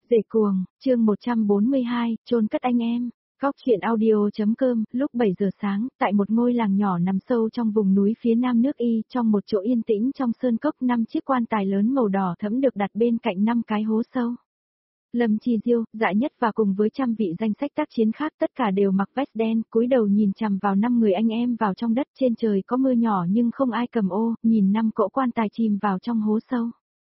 Rể cuồng, chương 142, chôn cất anh em. Góc chuyện audio.com, lúc 7 giờ sáng, tại một ngôi làng nhỏ nằm sâu trong vùng núi phía nam nước Y, trong một chỗ yên tĩnh trong sơn cốc, 5 chiếc quan tài lớn màu đỏ thẫm được đặt bên cạnh 5 cái hố sâu. Lâm Chi Diêu, Dạ Nhất và cùng với trăm vị danh sách tác chiến khác tất cả đều mặc vest đen, cúi đầu nhìn chằm vào 5 người anh em vào trong đất. Trên trời có mưa nhỏ nhưng không ai cầm ô, nhìn 5 cỗ quan tài chìm vào trong hố sâu.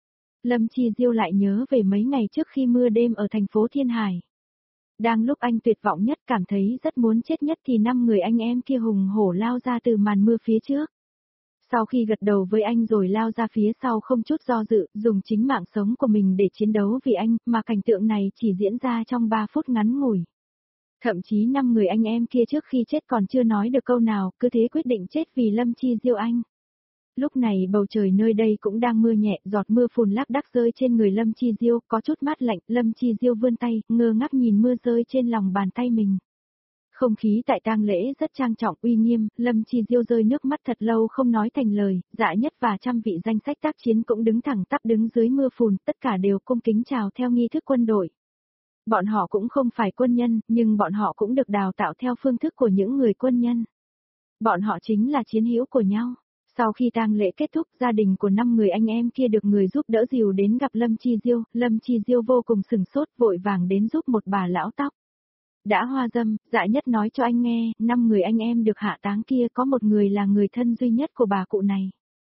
Lâm Chi Diêu lại nhớ về mấy ngày trước khi mưa đêm ở thành phố Thiên Hải. Đang lúc anh tuyệt vọng nhất, cảm thấy rất muốn chết nhất thì 5 người anh em kia hùng hổ lao ra từ màn mưa phía trước. Sau khi gật đầu với anh rồi lao ra phía sau không chút do dự, dùng chính mạng sống của mình để chiến đấu vì anh, mà cảnh tượng này chỉ diễn ra trong 3 phút ngắn ngủi. Thậm chí 5 người anh em kia trước khi chết còn chưa nói được câu nào, cứ thế quyết định chết vì Lâm Chi Diêu anh. Lúc này bầu trời nơi đây cũng đang mưa nhẹ, giọt mưa phùn lác đác rơi trên người Lâm Chi Diêu, có chút mát lạnh. Lâm Chi Diêu vươn tay, ngơ ngác nhìn mưa rơi trên lòng bàn tay mình. Không khí tại tang lễ rất trang trọng uy nghiêm, Lâm Chi Diêu rơi nước mắt thật lâu không nói thành lời. Dạ Nhất và trăm vị danh sách tác chiến cũng đứng thẳng tắp đứng dưới mưa phùn, tất cả đều cung kính chào theo nghi thức quân đội. Bọn họ cũng không phải quân nhân, nhưng bọn họ cũng được đào tạo theo phương thức của những người quân nhân. Bọn họ chính là chiến hữu của nhau. Sau khi tang lễ kết thúc, gia đình của 5 người anh em kia được người giúp đỡ dìu đến gặp Lâm Chi Diêu. Lâm Chi Diêu vô cùng sừng sốt, vội vàng đến giúp một bà lão tóc đã hoa dâm. Dạ Nhất nói cho anh nghe, 5 người anh em được hạ táng kia có một người là người thân duy nhất của bà cụ này.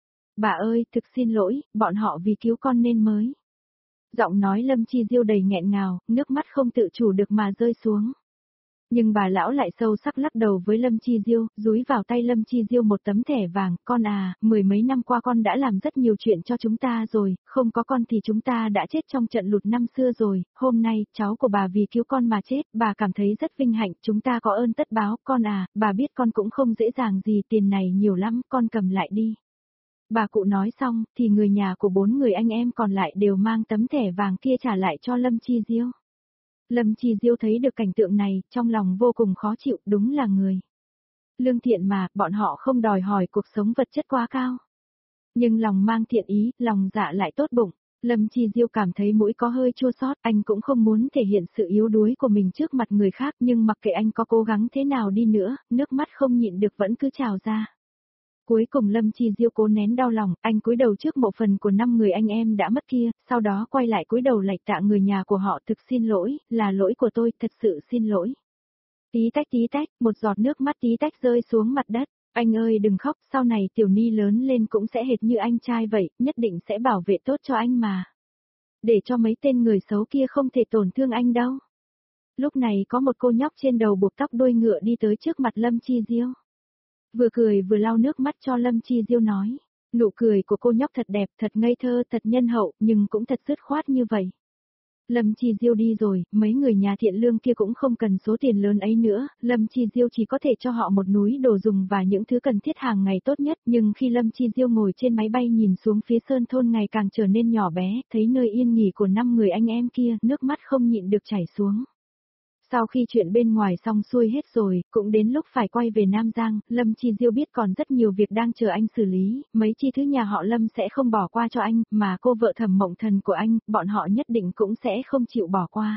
Bà ơi, thực xin lỗi, bọn họ vì cứu con nên mới. Giọng nói Lâm Chi Diêu đầy nghẹn ngào, nước mắt không tự chủ được mà rơi xuống. Nhưng bà lão lại sâu sắc lắc đầu với Lâm Chi Diêu, dúi vào tay Lâm Chi Diêu một tấm thẻ vàng. Con à, 10 mấy năm qua con đã làm rất nhiều chuyện cho chúng ta rồi, không có con thì chúng ta đã chết trong trận lụt năm xưa rồi. Hôm nay, cháu của bà vì cứu con mà chết, bà cảm thấy rất vinh hạnh, chúng ta có ơn tất báo. Con à, bà biết con cũng không dễ dàng gì, tiền này nhiều lắm, con cầm lại đi. Bà cụ nói xong, thì người nhà của 4 người anh em còn lại đều mang tấm thẻ vàng kia trả lại cho Lâm Chi Diêu. Lâm Chi Diêu thấy được cảnh tượng này, trong lòng vô cùng khó chịu, đúng là người lương thiện mà, bọn họ không đòi hỏi cuộc sống vật chất quá cao. Nhưng lòng mang thiện ý, lòng dạ lại tốt bụng. Lâm Chi Diêu cảm thấy mũi có hơi chua xót, anh cũng không muốn thể hiện sự yếu đuối của mình trước mặt người khác, nhưng mặc kệ anh có cố gắng thế nào đi nữa, nước mắt không nhịn được vẫn cứ trào ra. Cuối cùng Lâm Chi Diêu cố nén đau lòng, anh cúi đầu trước mộ phần của 5 người anh em đã mất kia, sau đó quay lại cúi đầu lạy tạ người nhà của họ. Thực xin lỗi, là lỗi của tôi, thật sự xin lỗi. Tí tách, một giọt nước mắt tí tách rơi xuống mặt đất. Anh ơi đừng khóc, sau này Tiểu Ni lớn lên cũng sẽ hệt như anh trai vậy, nhất định sẽ bảo vệ tốt cho anh mà. Để cho mấy tên người xấu kia không thể tổn thương anh đâu. Lúc này có một cô nhóc trên đầu buộc tóc đuôi ngựa đi tới trước mặt Lâm Chi Diêu. Vừa cười vừa lau nước mắt cho Lâm Chi Diêu nói. Nụ cười của cô nhóc thật đẹp, thật ngây thơ, thật nhân hậu, nhưng cũng thật dứt khoát như vậy. Lâm Chi Diêu đi rồi, mấy người nhà thiện lương kia cũng không cần số tiền lớn ấy nữa, Lâm Chi Diêu chỉ có thể cho họ một núi đồ dùng và những thứ cần thiết hàng ngày tốt nhất. Nhưng khi Lâm Chi Diêu ngồi trên máy bay nhìn xuống phía sơn thôn ngày càng trở nên nhỏ bé, thấy nơi yên nghỉ của 5 người anh em kia, nước mắt không nhịn được chảy xuống. Sau khi chuyện bên ngoài xong xuôi hết rồi, cũng đến lúc phải quay về Nam Giang, Lâm Chi Diêu biết còn rất nhiều việc đang chờ anh xử lý, mấy chi thứ nhà họ Lâm sẽ không bỏ qua cho anh, mà cô vợ Thẩm Mộng Thần của anh, bọn họ nhất định cũng sẽ không chịu bỏ qua.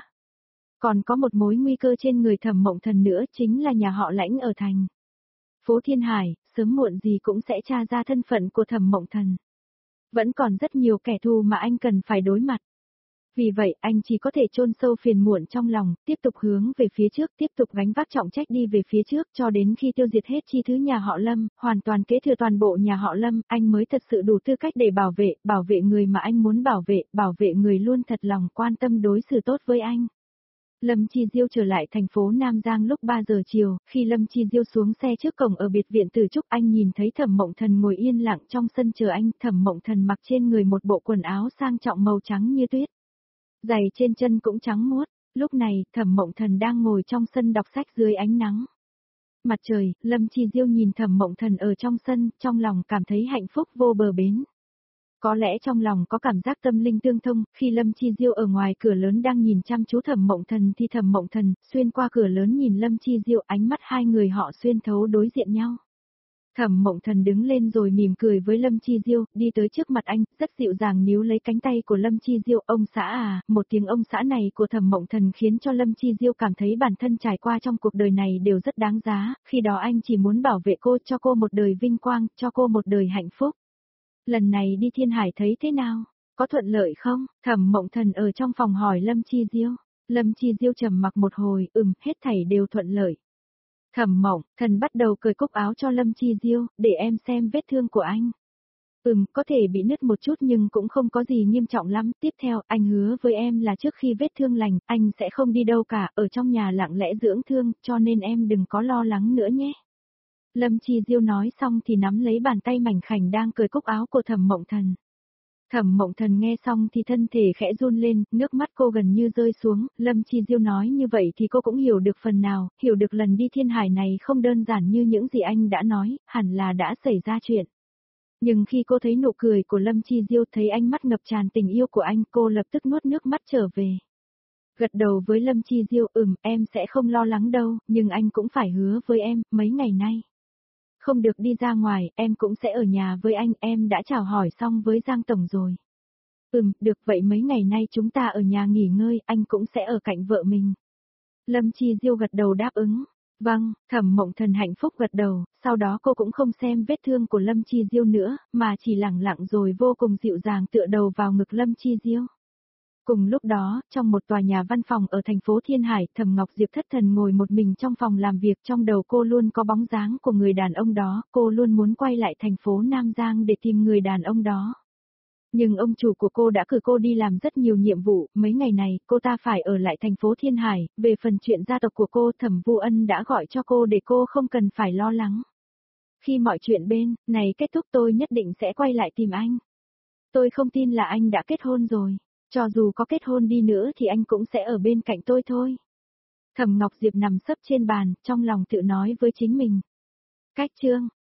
Còn có một mối nguy cơ trên người Thẩm Mộng Thần nữa, chính là nhà họ Lãnh ở thành phố Thiên Hải, sớm muộn gì cũng sẽ tra ra thân phận của Thẩm Mộng Thần. Vẫn còn rất nhiều kẻ thù mà anh cần phải đối mặt. Vì vậy, anh chỉ có thể chôn sâu phiền muộn trong lòng, tiếp tục hướng về phía trước, tiếp tục gánh vác trọng trách đi về phía trước, cho đến khi tiêu diệt hết chi thứ nhà họ Lâm, hoàn toàn kế thừa toàn bộ nhà họ Lâm, anh mới thật sự đủ tư cách để bảo vệ người mà anh muốn bảo vệ người luôn thật lòng quan tâm đối xử tốt với anh. Lâm Chi Diêu trở lại thành phố Nam Giang lúc 3 giờ chiều, khi Lâm Chi Diêu xuống xe trước cổng ở biệt viện Tử Trúc, anh nhìn thấy Thẩm Mộng Thần ngồi yên lặng trong sân chờ anh. Thẩm Mộng Thần mặc trên người một bộ quần áo sang trọng màu trắng như tuyết. Giày trên chân cũng trắng muốt, lúc này, Thẩm Mộng Thần đang ngồi trong sân đọc sách dưới ánh nắng mặt trời. Lâm Chi Diêu nhìn Thẩm Mộng Thần ở trong sân, trong lòng cảm thấy hạnh phúc vô bờ bến. Có lẽ trong lòng có cảm giác tâm linh tương thông, khi Lâm Chi Diêu ở ngoài cửa lớn đang nhìn chăm chú Thẩm Mộng Thần thì Thẩm Mộng Thần, xuyên qua cửa lớn nhìn Lâm Chi Diêu, ánh mắt hai người họ xuyên thấu đối diện nhau. Thẩm Mộng Thần đứng lên rồi mỉm cười với Lâm Chi Diêu, đi tới trước mặt anh, rất dịu dàng níu lấy cánh tay của Lâm Chi Diêu. Ông xã à, một tiếng ông xã này của Thẩm Mộng Thần khiến cho Lâm Chi Diêu cảm thấy bản thân trải qua trong cuộc đời này đều rất đáng giá, khi đó anh chỉ muốn bảo vệ cô, cho cô một đời vinh quang, cho cô một đời hạnh phúc. Lần này đi Thiên Hải thấy thế nào? Có thuận lợi không? Thẩm Mộng Thần ở trong phòng hỏi Lâm Chi Diêu. Lâm Chi Diêu trầm mặc một hồi, hết thảy đều thuận lợi. Thẩm Mộng Thần bắt đầu cởi cúc áo cho Lâm Chi Diêu, để em xem vết thương của anh. Có thể bị nứt một chút nhưng cũng không có gì nghiêm trọng lắm. Tiếp theo, anh hứa với em là trước khi vết thương lành, anh sẽ không đi đâu cả, ở trong nhà lặng lẽ dưỡng thương, cho nên em đừng có lo lắng nữa nhé. Lâm Chi Diêu nói xong thì nắm lấy bàn tay mảnh khảnh đang cởi cúc áo của Thẩm Mộng Thần. Thẩm Mộng Thần nghe xong thì thân thể khẽ run lên, nước mắt cô gần như rơi xuống. Lâm Chi Diêu nói như vậy thì cô cũng hiểu được phần nào, hiểu được lần đi Thiên Hải này không đơn giản như những gì anh đã nói, hẳn là đã xảy ra chuyện. Nhưng khi cô thấy nụ cười của Lâm Chi Diêu, thấy ánh mắt ngập tràn tình yêu của anh, cô lập tức nuốt nước mắt trở về. Gật đầu với Lâm Chi Diêu, em sẽ không lo lắng đâu, nhưng anh cũng phải hứa với em, mấy ngày nay không được đi ra ngoài, em cũng sẽ ở nhà với anh, em đã chào hỏi xong với Giang Tổng rồi. Được vậy mấy ngày nay chúng ta ở nhà nghỉ ngơi, anh cũng sẽ ở cạnh vợ mình. Lâm Chi Diêu gật đầu đáp ứng. Vâng, Thẩm Mộng Thần hạnh phúc gật đầu, sau đó cô cũng không xem vết thương của Lâm Chi Diêu nữa, mà chỉ lặng lặng rồi vô cùng dịu dàng tựa đầu vào ngực Lâm Chi Diêu. Cùng lúc đó, trong một tòa nhà văn phòng ở thành phố Thiên Hải, Thẩm Ngọc Diệp thất thần ngồi một mình trong phòng làm việc, trong đầu cô luôn có bóng dáng của người đàn ông đó, cô luôn muốn quay lại thành phố Nam Giang để tìm người đàn ông đó. Nhưng ông chủ của cô đã cử cô đi làm rất nhiều nhiệm vụ, mấy ngày này, cô ta phải ở lại thành phố Thiên Hải, về phần chuyện gia tộc của cô, Thẩm Vu Ân đã gọi cho cô để cô không cần phải lo lắng. Khi mọi chuyện bên này kết thúc tôi nhất định sẽ quay lại tìm anh. Tôi không tin là anh đã kết hôn rồi. Cho dù có kết hôn đi nữa thì anh cũng sẽ ở bên cạnh tôi thôi. Thẩm Ngọc Diệp nằm sấp trên bàn, trong lòng tự nói với chính mình. Cách chương